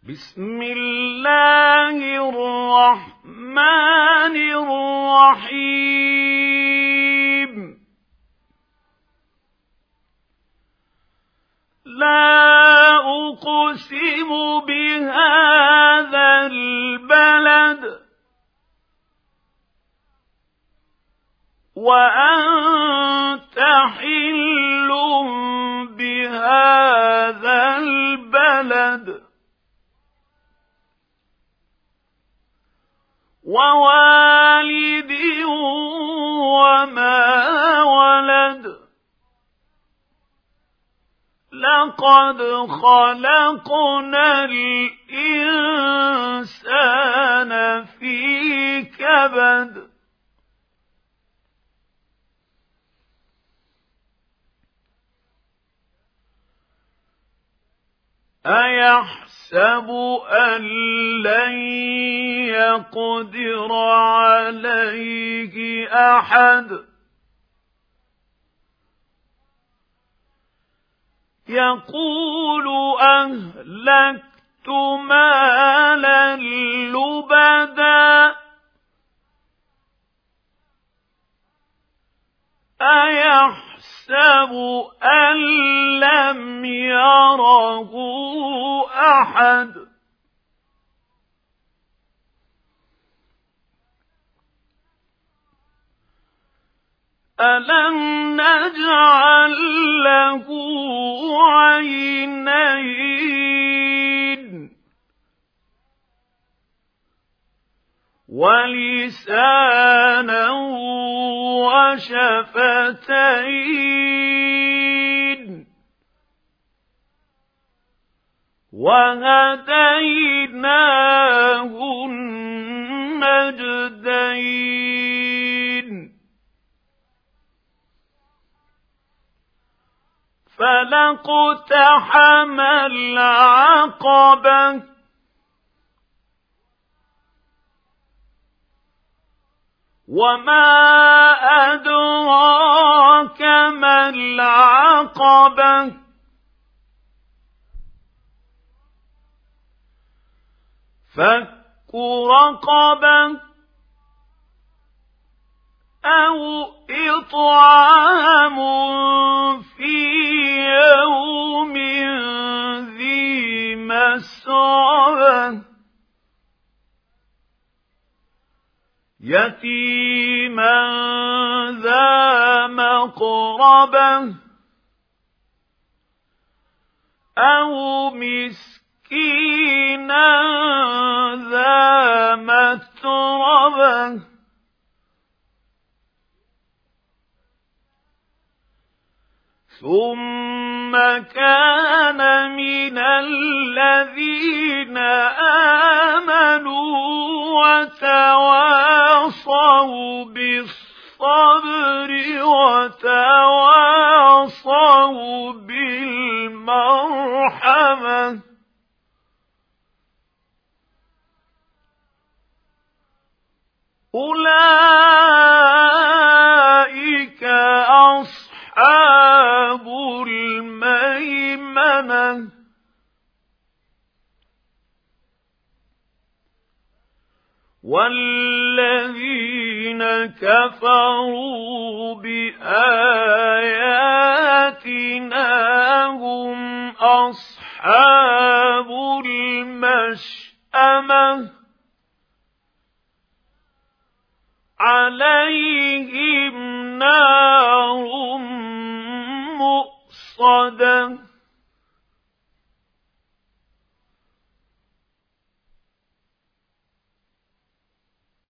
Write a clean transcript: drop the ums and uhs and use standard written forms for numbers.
بسم الله الرحمن الرحيم لا أقسم بهذا البلد وأنت حل بهذا البلد ووالد وما ولد لقد خلقنا الإنسان في كبد أيحسب أن لن يقدر عليه أحد يقول أهلكت مالا لبدا أيحسب أن لم يره أحد ألم نجعل له عينين ولسانا وشفتين وهديناه النجدين فلاقتحم العقبة وما أدراك ما العقبة فك رقبة أو إطعام في يوم ذي مسغبة يتيما ذا مقربة أو مسكينا ذا متربة ثم كان من الذين آمنوا وتواصوا بالصبر وتواصوا بالمرحمة أولئك أصحاب الميمنة والذين كفروا بآياتنا هم أصحاب المشأمة عليهم نار